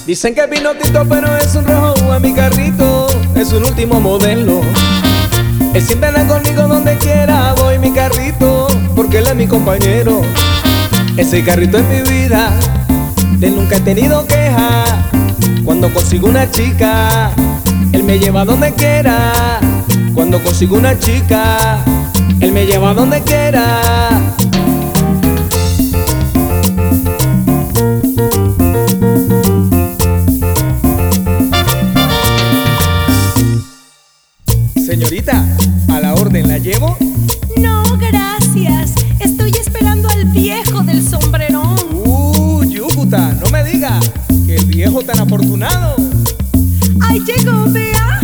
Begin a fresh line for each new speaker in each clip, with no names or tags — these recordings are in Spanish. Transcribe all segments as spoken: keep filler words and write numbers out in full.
Dicen que es vino tinto, pero es un rojo a mi carrito, es un último modelo. Él siempre anda conmigo donde quiera voy, mi carrito, porque él es mi compañero. Ese carrito es mi vida, de él nunca he tenido queja. Cuando consigo una chica, él me lleva donde quiera. Cuando consigo una chica, él me lleva donde quiera. Señorita, ¿a la orden la llevo?
No, gracias. Estoy esperando al viejo del sombrerón.
Uh, Yucuta, no me diga que el viejo tan afortunado.
Ahí llegó, vea.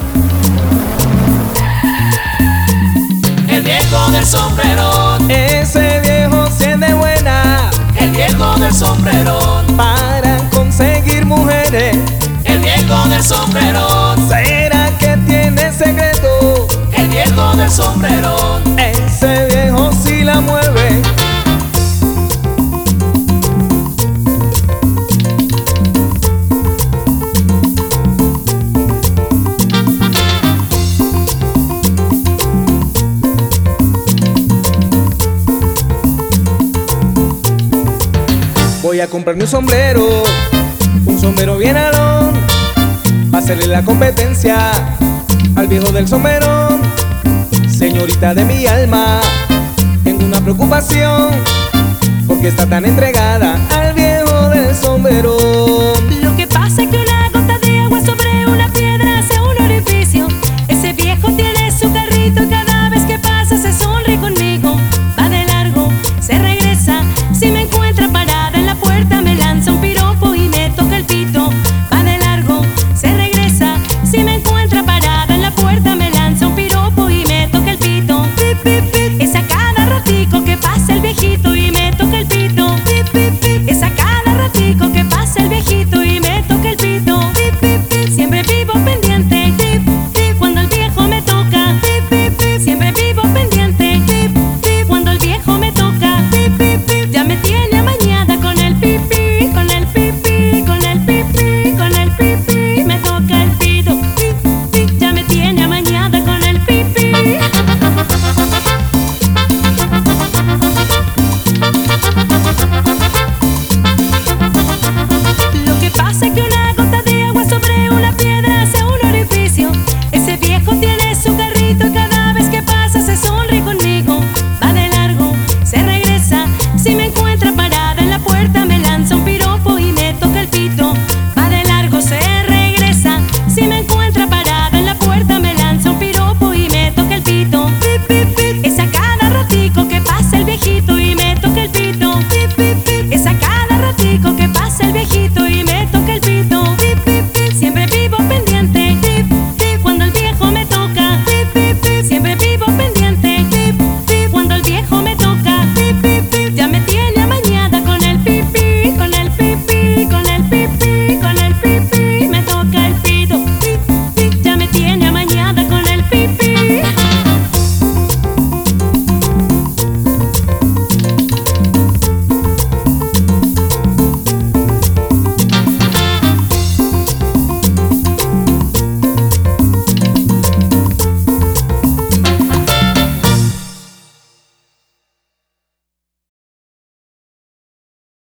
El viejo del sombrerón.
Ese viejo sí es de buena.
El viejo del sombrerón.
Para conseguir mujeres.
El viejo del sombrerón.
¿Será que tiene secreto?
El viejo del sombrerón.
Ese viejo sí la mueve. Voy a comprarme un sombrero, un sombrero bien alón, para hacerle la competencia al viejo del sombrerón. Señorita de mi alma, tengo una preocupación, porque está tan entregada